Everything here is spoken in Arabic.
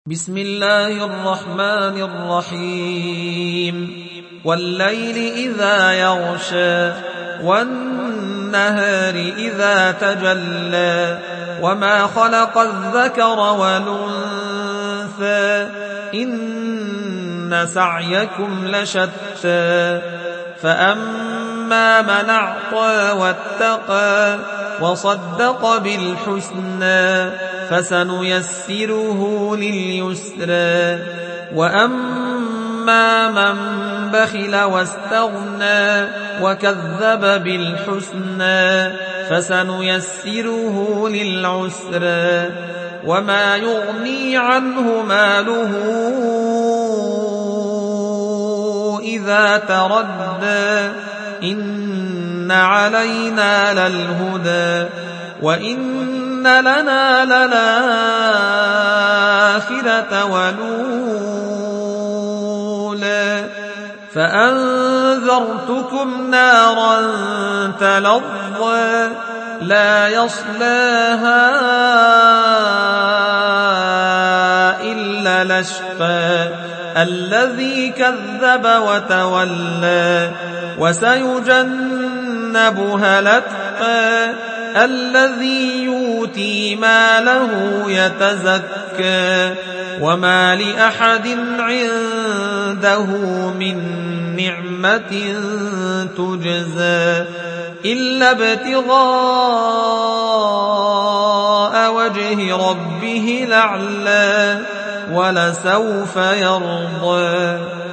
بسم الله الرحمن الرحيم والليل إذا يغشى والنهار إذا تجلى وما خلق الذكر والأنثى إن سعيكم لشتى فأما من أعطى واتقى وصدق بالحسنى فسنيسره لليسرى وأما من بخل واستغنى وكذب بالحسنى فسنيسره للعسرى وما يغني عنه ماله إذا تردى إن علينا للهدى وإن لنا للآخرة والأولى فأنذرتكم نارا تلظى لا يصلاها إلا الأشقى الذي كذب وتولى وسيجنبها الأتقى الذي يؤتي ماله يتزكى وما لأحد عنده من نعمة تجزى إلا ابتغاء وجه ربه الأعلى ولسوف يرضى.